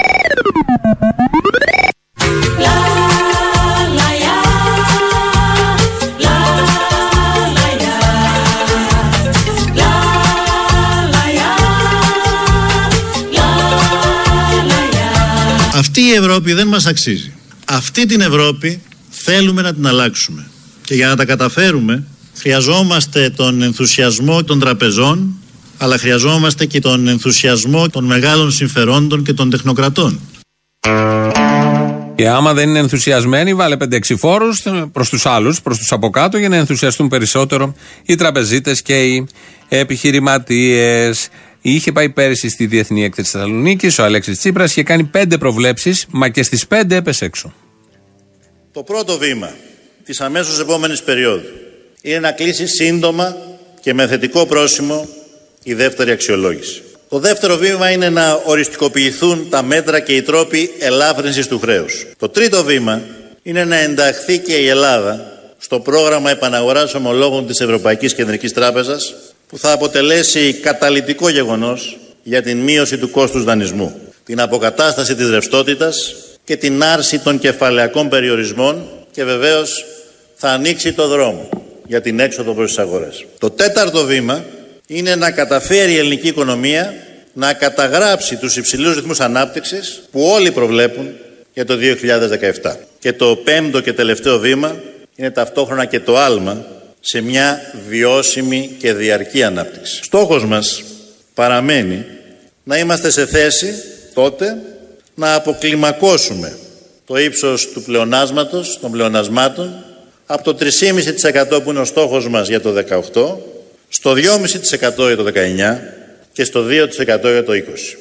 S1: Αυτή η Ευρώπη δεν μας αξίζει. Αυτή την Ευρώπη θέλουμε να την αλλάξουμε. Και για να τα καταφέρουμε χρειαζόμαστε τον ενθουσιασμό των τραπεζών, αλλά χρειαζόμαστε και τον ενθουσιασμό των μεγάλων συμφερόντων και των τεχνοκρατών.
S2: Και άμα δεν είναι ενθουσιασμένοι, βάλε πέντε έξι φόρους προς τους άλλους, προς τους από κάτω, για να ενθουσιαστούν περισσότερο οι τραπεζίτες και οι επιχειρηματίες. Είχε πάει πέρυσι στη Διεθνή Έκθεση Θεσσαλονίκης ο Αλέξης Τσίπρας, είχε κάνει πέντε προβλέψεις, μα και στις πέντε έπεσε έξω.
S1: Το πρώτο βήμα της αμέσως επόμενης περίοδου είναι να κλείσει σύντομα και με θετικό πρόσημο η δεύτερη αξιολόγηση. Το δεύτερο βήμα είναι να οριστικοποιηθούν τα μέτρα και οι τρόποι ελάφρυνσης του χρέους. Το τρίτο βήμα είναι να ενταχθεί και η Ελλάδα στο πρόγραμμα επαναγοράς ομολόγων της Ευρωπαϊκής Κεντρικής Τράπεζας, που θα αποτελέσει καταλυτικό γεγονός για την μείωση του κόστους δανεισμού, την αποκατάσταση της ρευστότητας και την άρση των κεφαλαιακών περιορισμών, και βεβαίως θα ανοίξει το δρόμο για την έξοδο προς τις αγορές. Το τέταρτο βήμα είναι να καταφέρει η ελληνική οικονομία να καταγράψει τους υψηλούς ρυθμούς ανάπτυξης που όλοι προβλέπουν για το δύο χιλιάδες δεκαεπτά. Και το πέμπτο και τελευταίο βήμα είναι ταυτόχρονα και το άλμα σε μια βιώσιμη και διαρκή ανάπτυξη. Στόχος μας παραμένει να είμαστε σε θέση τότε να αποκλιμακώσουμε το ύψος του πλεονάσματος, των πλεονασμάτων, από το τρία κόμμα πέντε τοις εκατό που είναι ο στόχος μας για το δεκαοκτώ, στο δύο κόμμα πέντε τοις εκατό για το δεκαεννιά και στο δύο τοις εκατό για το είκοσι.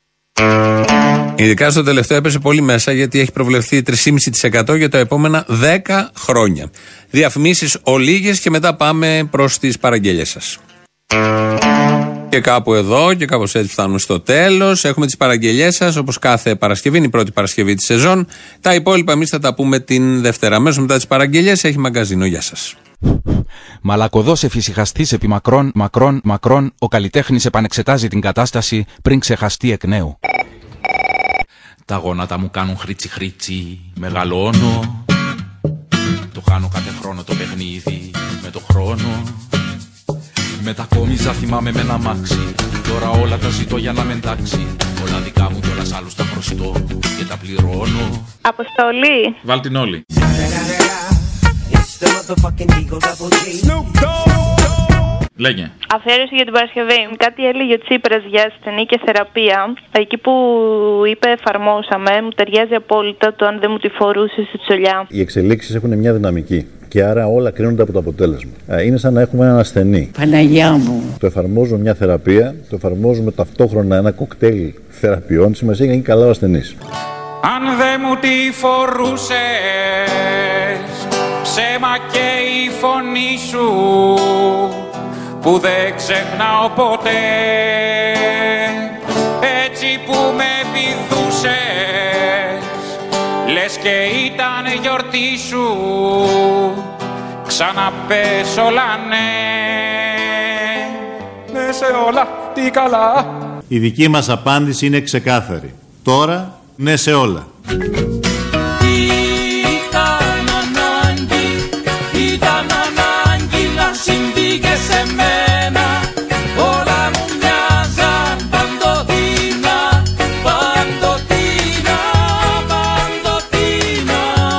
S2: Ειδικά στο τελευταίο έπεσε πολύ μέσα, γιατί έχει προβλεφθεί τρία κόμμα πέντε τοις εκατό για τα επόμενα δέκα χρόνια. Διαφημίσεις ολίγες και μετά πάμε προς τις παραγγελίες σας. Και κάπου εδώ και κάπως έτσι φτάνουμε στο τέλος. Έχουμε τις παραγγελίες σας, όπως κάθε Παρασκευή, είναι η πρώτη Παρασκευή της σεζόν. Τα υπόλοιπα εμείς θα τα πούμε την Δευτέρα. Αμέσως μετά τις παραγγελίες έχει μαγκαζίνο. Γεια σας.
S5: Μαλακωδός εφησυχαστής επί μακρόν, μακρόν, μακρόν, ο καλλιτέχνης επανεξετάζει την κατάσταση πριν ξεχαστεί εκ νέου. Τα γόνατα μου κάνουν χρήτσι χρήτσι, μεγαλώνω. Το χάνω κάθε χρόνο το παιχνίδι με το χρόνο. Μετακόμιζα θυμάμαι με ένα μάξι, τώρα όλα τα ζητώ για να με εντάξει. Όλα δικά μου κιόλας άλλους τα χρωστώ και τα πληρώνω.
S22: Αποστολή.
S18: Βάλ την όλη. Λέγε.
S22: Αφιέρωση για την Παρασκευή. Κάτι έλεγε ο Τσίπρας για ασθενή και θεραπεία. Εκεί που είπε εφαρμόσαμε, μου ταιριάζει απόλυτα το αν δεν μου τη φορούσε στη τσολιά.
S1: Οι εξελίξεις έχουν μια δυναμική και άρα όλα κρίνονται από το αποτέλεσμα. Είναι σαν να έχουμε έναν ασθενή.
S22: Παναγιά μου.
S1: Το εφαρμόζουμε μια θεραπεία, το εφαρμόζουμε ταυτόχρονα ένα κοκτέιλ θεραπείων. Σημασία είναι καλά ο ασθενής.
S23: Αν δεν μου τη φορούσες, ψέμα και η φωνή σου που δεν ξεχνάω ποτέ, έτσι που με πηδούσες, λες και ήταν γιορτή σου, ξαναπες όλα ναι, ναι σε όλα, τι καλά.
S1: Η δική μας απάντηση είναι ξεκάθαρη. Τώρα, ναι σε όλα.
S23: Ήταν ανάγκη, ήταν ανάγκη να συμβεί και σε μένα. Όλα μου μοιάζαν παντοτίνα, παντοτίνα, παντοτίνα.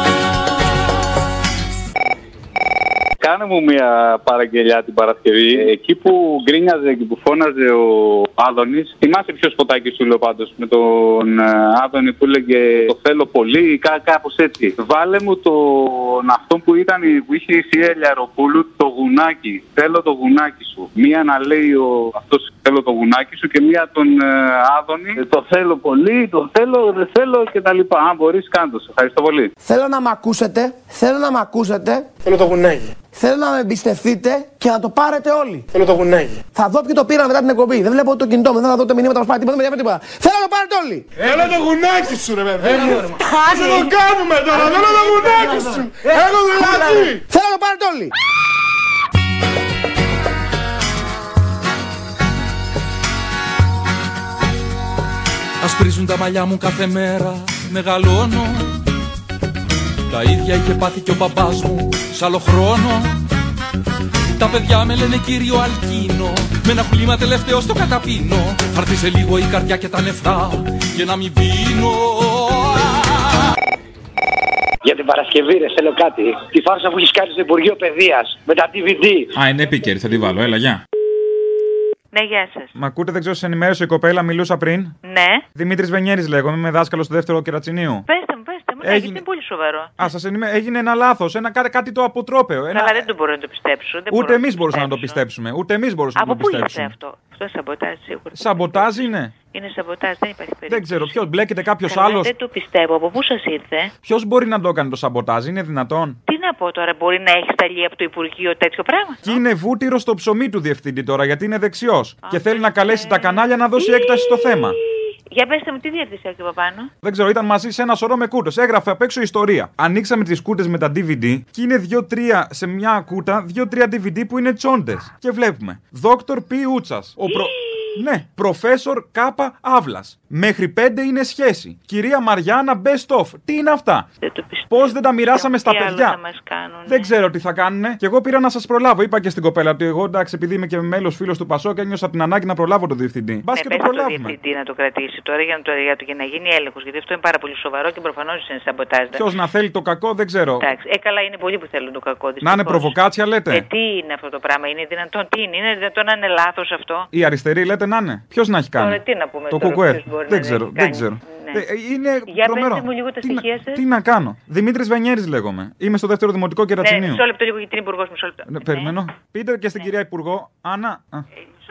S24: Κάνε μου μια παραγγελιά την Παρασκευή. Εκεί που γκρίνιαζε και που φώναζε ο Άδωνης, θυμάσαι ποιο σποτάκι σου λέω πάντως με τον Άδωνη που έλεγε το θέλω πολύ ή κά, κάπως έτσι. Βάλε μου τον αυτό που ήταν που είχε η Σία Ελιαροπούλου, το γουνάκι. Θέλω το γουνάκι σου. Μία να λέει ο αυτός θέλω το γουνάκι σου και μία τον ε, Άδωνη το θέλω πολύ, το θέλω, δεν θέλω κτλ. Αν μπορείς κάντο. Ευχαριστώ πολύ.
S25: Θέλω να μ' ακούσετε, θέλω να μ' ακούσετε.
S26: Θέλω το γουνάκι.
S25: Θέλω να με εμπιστευτείτε και να το πάρετε όλοι.
S26: Θέλω το γουνάκι.
S25: Θα δω ποιο το πήρα μετά την εκπομπή. Δεν βλέπω το κινητό μου, δεν θα δω τα μηνύματα που σπάει τίποτα, δεν με τίποτα. Θέλω να το πάρετε όλοι.
S26: Θέλω το γουνάκι σου, ρε παιδί μου. Τι το κάνουμε τώρα, θέλω το γουνάκι σου. Έχω δηλαδή.
S25: Θέλω να το πάρετε όλοι.
S27: Ασπρίζουν τα μαλλιά μου κάθε μέρα, μεγαλώνω. Τα ίδια είχε πάθει και ο μπαμπάς μου σ' άλλο χρόνο. Τα παιδιά με λένε κύριο Αλκίνο, με ένα χλήμα τελευταίο στο καταπίνω. Θα έρθει σε λίγο η καρδιά και τα νεφρά και να μην πίνω.
S28: Για την Παρασκευή ρε θέλω κάτι. Τη φάρσα που έχεις κάνει στο Υπουργείο Παιδείας με τα ντι βι ντι.
S18: Α, είναι επίκαιρη, θα τη βάλω, έλα, γεια.
S22: Ναι, γεια σας.
S29: Μ' ακούτε, δεν ξέρω, σε ενημέρωσε η κοπέλα, μιλούσα πριν.
S22: Ναι.
S29: Δημήτρης Βενιέρης λέγομαι, είμαι δάσκαλος του δεύτερου κερατσινίου.
S22: Πέστε μου, πέστε μου,
S3: έγινε... είναι πολύ σοβαρό.
S6: Α, σας ενημέ... έγινε ένα λάθος, ένα... κάτι το αποτρόπαιο. Ένα...
S3: Καλά, δεν το μπορώ να το πιστέψω. Δεν
S6: Ούτε εμείς μπορούσαμε να το πιστέψουμε. Ούτε εμείς μπορούσαμε να το πιστέψουμε.
S3: Από πού ήρθε αυτό? Αυτό σαμποτάζ σίγουρα.
S6: Σαμποτάζ είναι.
S3: Είναι σαμποτάζ, δεν υπάρχει περίπτωση.
S6: Δεν ξέρω, ποιο μπλέκεται κάποιο άλλο.
S3: Δεν το πιστεύω. Από πού σας ήρθε?
S6: Ποιο μπορεί να το έκανε το σαμποτάζ, είναι δυνατόν?
S3: Τι να πω τώρα, μπορεί να έχει σταλεί από το Υπουργείο τέτοιο πράγμα?
S6: Και είναι βούτυρο στο ψωμί του διευθυντή τώρα, γιατί είναι δεξιός. Και θέλει να καλέσει τα κανάλια να δώσει έκταση στο θέμα.
S3: Για πέστε μου, τι διεύθυνση έχει από πάνω?
S6: Δεν ξέρω, ήταν μαζί σε ένα σωρό με κούτες. Έγραφε απ' έξω ιστορία. Ανοίξαμε τις κούτες με τα ντι βι ντι και είναι δύο-τρία σε μια κούτα, δύο-τρία ντι βι ντι που είναι τσόντες. Και βλέπουμε. Δόκτωρ Π. Ούτσας. Ο προ... Ναι, προφέσορ Κάπα Αύλας. Μέχρι πέντε είναι σχέση. Κυρία Μαριάννα Best of. Τι είναι αυτά? Πώς δεν τα μοιράσαμε στα παιδιά? Δεν ξέρω τι θα κάνουνε. Και εγώ πήρα να σας προλάβω. Είπα και στην κοπέλα ότι εγώ εντάξει, επειδή είμαι και μέλος φίλος του Πασόκ, ένιωσα την ανάγκη να προλάβω τον διευθυντή. Μπας και το προλάβουμε.
S3: Το διευθυντή να το κρατήσει τώρα για να, το, για, το, για να γίνει έλεγχος. Γιατί αυτό είναι πάρα πολύ σοβαρό και προφανώς είναι σαμποτάζ.
S6: Ποιος να θέλει το κακό, δεν ξέρω.
S3: Εντάξει, ε, καλά, είναι πολλοί που θέλουν το κακό. Δυστυχώς.
S6: Να είναι προβοκάτσια, λέτε.
S3: Ε, τι είναι αυτό το πράγμα, είναι δυνατόν, τι είναι, είναι δυνατόν να είναι λάθος αυτό?
S6: Η αριστερή λέτε να είναι. Ποιος να έχει κάνει?
S3: Τώρα, τι να πούμε,
S6: το κουκουέ. Δεν ξέρω, δεν ξέρω. Ναι. Ε, είναι
S3: για
S6: τρομερό.
S3: πέστε μου λίγο τα
S6: τι
S3: στοιχεία
S6: να,
S3: σας.
S6: Τι να κάνω? Δημήτρης Βενιέρης λέγομαι. Είμαι στο δεύτερο δημοτικό Κερατσινίου.
S3: Ναι, μισό λεπτό λίγο για την υπουργός, μισό λεπτό.
S6: Ναι, περιμένω. Πείτε και στην
S3: ναι.
S6: κυρία Υπουργό. Άννα.
S3: Ε,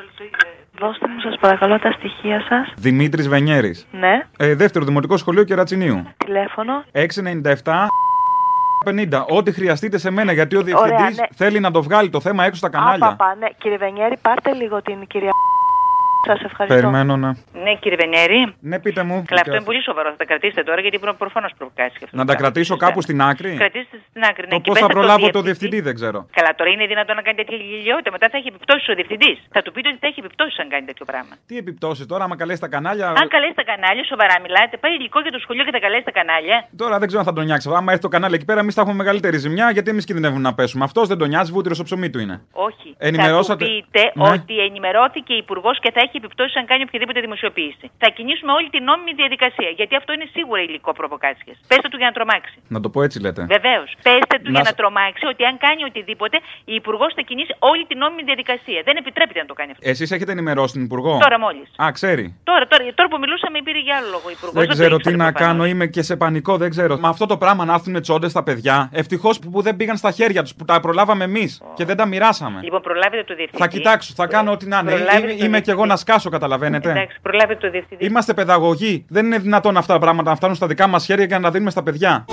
S3: δώστε μου σας παρακαλώ τα στοιχεία σας.
S6: Δημήτρης Βενιέρης.
S3: Ναι.
S6: Ε, δεύτερο δημοτικό σχολείο Κερατσινίου.
S3: Τηλέφωνο.
S6: έξι εννιά επτά πενήντα. Ό,τι χρειαστείτε σε μένα, γιατί ο διευθυντής ναι. θέλει να το βγάλει το θέμα έξω στα κανάλια.
S3: Α, παπά, ναι. Κύριε Βενιέρη, πάρτε λίγο την κυρία. Σας ευχαριστώ.
S6: Περιμένω να.
S3: Ναι, κύριε Βενιέρη.
S6: Ναι, πείτε μου.
S3: Καλά, αυτό είναι πολύ σοβαρό. Θα τα κρατήσετε τώρα γιατί προφανώς προβοκάσει.
S6: Να τα κρατήσω κάπου στην άκρη.
S3: Κρατήστε στην άκρη.
S6: Ναι, πώς θα προλάβω το διευθυντή, δεν ξέρω.
S3: Καλά, τώρα είναι δυνατόν να κάνει τέτοια γελιότητα. Μετά θα έχει επιπτώσεις ο διευθυντής. Θα του πείτε ότι θα έχει επιπτώσεις αν κάνει τέτοιο πράγμα.
S6: Τι επιπτώσεις τώρα, άμα καλέσει τα κανάλια.
S3: Αν καλέσει τα κανάλια, σοβαρά μιλάτε. Πάει υλικό για το σχολείο και θα καλέσει τα κανάλια.
S6: Τώρα δεν ξέρω αν θα τον νιάξει. Άμα έρθει το κανάλι εκεί πέρα, εμείς θα έχουμε μεγαλύτερη ζημιά γιατί εμείς κινδυνεύουμε να πέσουμε. Αυτός δεν τον νοιάζει, βούτυρο στο ψωμί του είναι.
S3: Όχι.
S6: Ενημερώσατε.
S3: Θα του πείτε ναι. ότι ενημερώθηκε υπουργός και θα έχει επιπτώσεις αν κάνει οποιαδήποτε δημοσιοποίηση. Θα κινήσουμε όλη την νόμιμη διαδικασία. Γιατί αυτό είναι σίγουρα υλικό προβοκάτσιας. Πέστε του για να τρομάξει.
S6: Να το πω έτσι λέτε.
S3: Βεβαίως. Πέστε του
S6: να...
S3: για να τρομάξει ότι αν κάνει οτιδήποτε, η υπουργός θα κινήσει όλη την νόμιμη διαδικασία. Δεν επιτρέπεται να το κάνει αυτό.
S6: Εσείς έχετε ενημερώσει την υπουργό?
S3: Τώρα μόλις.
S6: Α, ξέρει.
S3: Τώρα, τώρα, τώρα που μιλούσαμε πήρε για άλλο λόγο υπουργός.
S6: Δεν, δεν ξέρω τι να κάνω, είμαι και σε πανικό, δεν ξέρω. Με αυτό το πράγμα να έρθουν τσόντες στα παιδιά. Ευτυχώς που, που δεν πήγαν στα χέρια τους, που τα προλάβαμε εμείς oh. και δεν τα μοιράσαμε.
S3: Λοιπόν, προλάβετε το διευθυντή.
S6: Θα κοιτάξω, θα κάνω ό,τι να είναι. Είμαι, είμαι κι εγώ να σκάσω, καταλαβαίνετε.
S3: Εντάξει, προλάβετε το διευθυντή.
S6: Είμαστε παιδαγωγοί. Δεν είναι δυνατόν αυτά τα πράγματα να φτάνουν στα δικά μας χέρια και να τα δίνουμε στα παιδιά.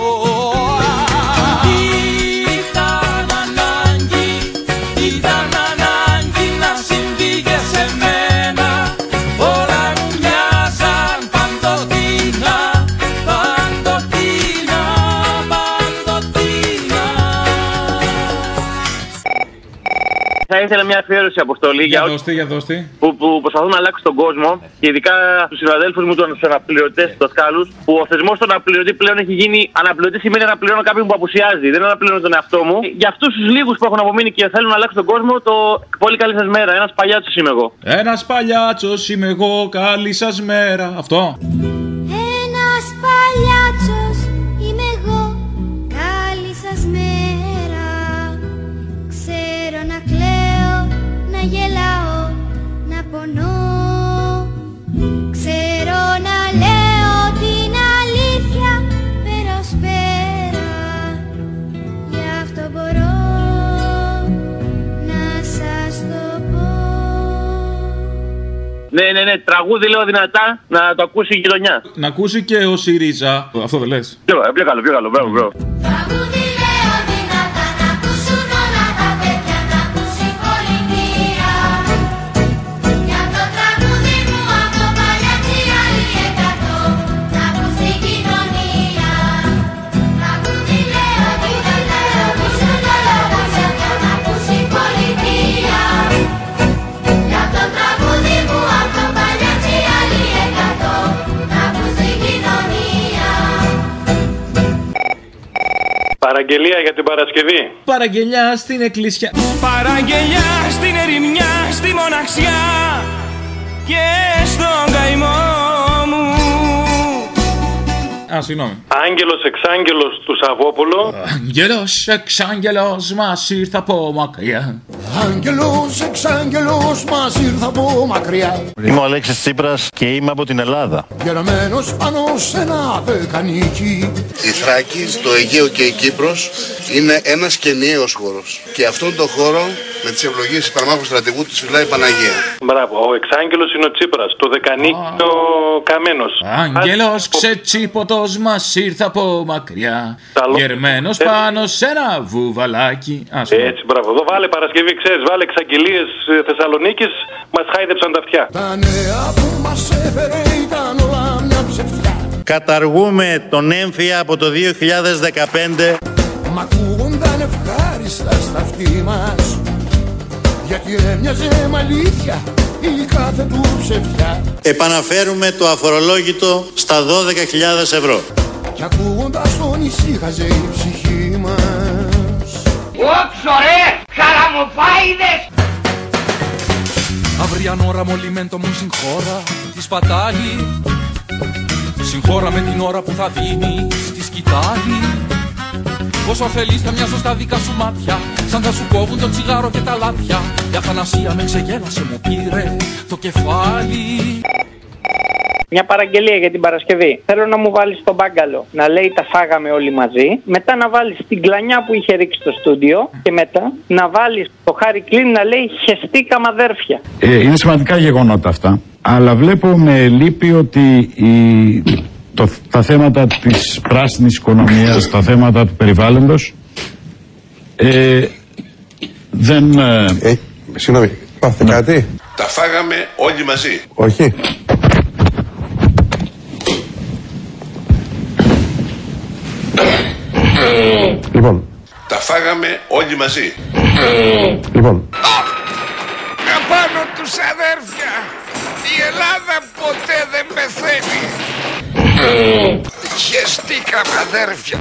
S27: Ήταν ανάγκη, ήταν ανάγκη να συμβεί και σε μένα. Όλα μου μοιάζαν παντοτινά, παντοτινά, παντοτινά.
S7: Θα ήθελα μια αφιέρωση, Αποστολή,
S18: για, για, δώστη, για δώστη.
S7: Που, που προσπαθούν να αλλάξουν τον κόσμο και ειδικά τους συναδέλφους μου, τους αναπληρωτές, τους δασκάλους, που ο θεσμός του αναπληρωτή πλέον έχει γίνει. Αναπληρωτή σημαίνει να πληρώνω κάποιον που απουσιάζει. Δεν αναπληρώνω τον εαυτό μου. Για αυτούς τους λίγους που έχουν απομείνει και θέλουν να αλλάξουν τον κόσμο, το πολύ καλή σας μέρα. Ένας παλιάτσος είμαι εγώ.
S18: Ένας παλιάτσος είμαι εγώ, καλή σας μέρα. Αυτό.
S9: Ένας παλιάτσος είμαι εγώ, καλή σας μέρα. Ξέρω να κλαίω, να γελάω, να πονώ. Ξέρω να λέω την αλήθεια πέρα ως πέρα. Γι' αυτό μπορώ να σας το πω.
S7: Ναι, ναι, ναι, τραγούδι λέω δυνατά να το ακούσει η γειτονιά.
S18: Να ακούσει και ο ΣΥΡΙΖΑ. Αυτό δεν λες?
S7: Πιο, πιο καλό, πιο καλό, μπράβο, μπράβο.
S9: Τραγούδι λέω δυνατά να ακούσουν όλα τα παιδιά, να ακούσει η πολιτεία. Για το τραγούδι μου από το παλιάτσι άλλοι εκατό, να ακούσει η κοινωνία. Τραγούδι λέω δυνατά να ακούσουν όλα τα παιδιά, να ακούσει η πολιτεία. Για το τραγούδι μου από το παλιάτσι άλλοι εκατό, να ακούσει η κοινωνία.
S7: Παραγγελία για την Παρασκευή.
S18: Παραγγελιά στην εκκλησιά.
S27: Παραγγελιά στην ερημιά, στη μοναξιά και στον καημό μου.
S18: Α, συγγνώμη.
S4: Άγγελος εξάγγελος του Σαββόπουλο.
S18: Άγγελος εξάγγελος μας ήρθε από μακριά.
S11: Άγγελος εξάγγελος μας ήρθε από μακριά.
S1: Είμαι ο Αλέξης Τσίπρας και είμαι από την Ελλάδα.
S11: Γεραμένος πάνω σε ένα δεκανίκι.
S8: Η Θράκη, το Αιγαίο και η Κύπρος είναι ένας και ενιαίος χώρος. Και αυτόν τον χώρο με τις ευλογίες του Παναμάχου στρατηγού της φυλάει η Παναγία.
S4: Μπράβο, ο εξάγγελος είναι ο Τσίπρας, το δεκανίκι είναι ο Καμένος.
S18: Άγγελος ξετσίποτος μας ήρθε από μακριά. Γερμένος πάνω σε ένα βουβαλάκι.
S4: Έτσι, μπράβο. Εδώ βάλε Παρασκευή, ξέρεις, βάλε εξαγγελίες Θεσσαλονίκης, μας χάιδεψαν τα αυτιά.
S11: Τα νέα που μας έφερε ήταν όλα μια ψευτιά.
S1: Καταργούμε τον έμφυα από το δύο χιλιάδες δεκαπέντε.
S11: Μ' ακούγονταν ευχάριστα στα αυτή μας, γιατί έμοιαζε μ' αλήθεια η κάθε του ψευτιά.
S1: Επαναφέρουμε το αφορολόγητο στα δώδεκα χιλιάδες ευρώ.
S11: Κι ακούγοντας τον ησύχαζε η ψυχή μας.
S10: Όψο ρε, χαραμοφάιδες!
S27: Αυριανό ραμολιμέντο μου συγχώρα τη σπατάλη. Συγχώρα με την ώρα που θα δίνει στη σκητάλη. Όσο θέλεις θα μοιάζω στα δικά σου μάτια, σαν θα σου κόβουν το τσιγάρο και τα λάδια. Η αθανασία με ξεγέλασε, μου πήρε το κεφάλι.
S28: Μια παραγγελία για την Παρασκευή. Θέλω να μου βάλεις τον μπάγκαλο να λέει τα φάγαμε όλοι μαζί. Μετά να βάλεις την κλανιά που είχε ρίξει στο στούντιο. Και μετά να βάλεις το Χάρη Κλίν να λέει χεστήκαμε αδέρφια.
S12: Ε, είναι σημαντικά γεγονότα αυτά. Αλλά βλέπω με λύπη ότι η, το, τα θέματα της πράσινης οικονομίας, τα θέματα του περιβάλλοντος ε, δεν...
S13: Ε, συγγνώμη, πάθε κάτι.
S4: Τα φάγαμε όλοι μαζί.
S13: Όχι. Λοιπόν.
S4: Τα φάγαμε όλοι μαζί.
S13: Λοιπόν.
S10: Απάνω τους αδέρφια. Η Ελλάδα ποτέ δεν πεθαίνει. Χεστήκαμε αδέρφια.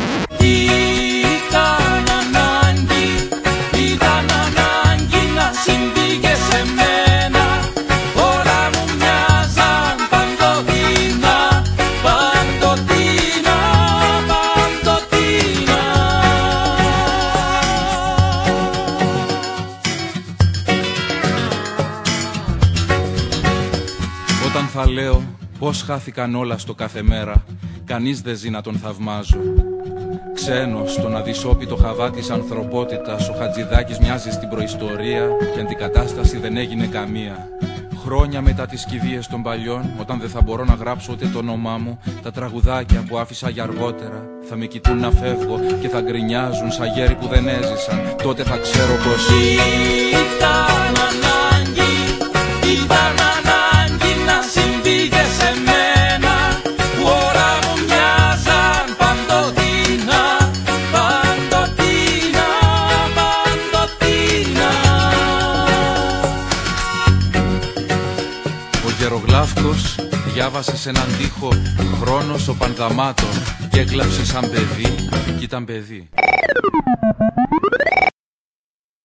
S27: Ήταν ανάγκη, ήταν ανάγκη να συμβεί και σε μένα. Όλα μου μοιάζαν παντοτίνα, παντοτίνα, παντοτίνα. Όταν θα λέω πως χάθηκαν όλα στο κάθε μέρα, κανείς δεν ζει να τον θαυμάζω. Ξένος στον αδυσόπιτο χαβά της ανθρωπότητας, ο Χατζηδάκης μοιάζει στην προϊστορία και αντικατάσταση δεν έγινε καμία. Χρόνια μετά τις κηδείες των παλιών, όταν δεν θα μπορώ να γράψω ούτε το όνομά μου, τα τραγουδάκια που άφησα για αργότερα θα με κοιτούν να φεύγω και θα γκρινιάζουν σαν γέροι που δεν έζησαν. Τότε θα ξέρω πως ήταν ανάγκη, ήταν ανάγκη να συμβεί και σε μένα. Όλα μου μοιάζαν παντοτίνα, παντοτίνα, παντοτίνα. Ο γερογλάφκος διάβασε σε έναν τοίχο χρόνος ο πανδαμάτων και έκλαψε σαν παιδί κι ήταν παιδί.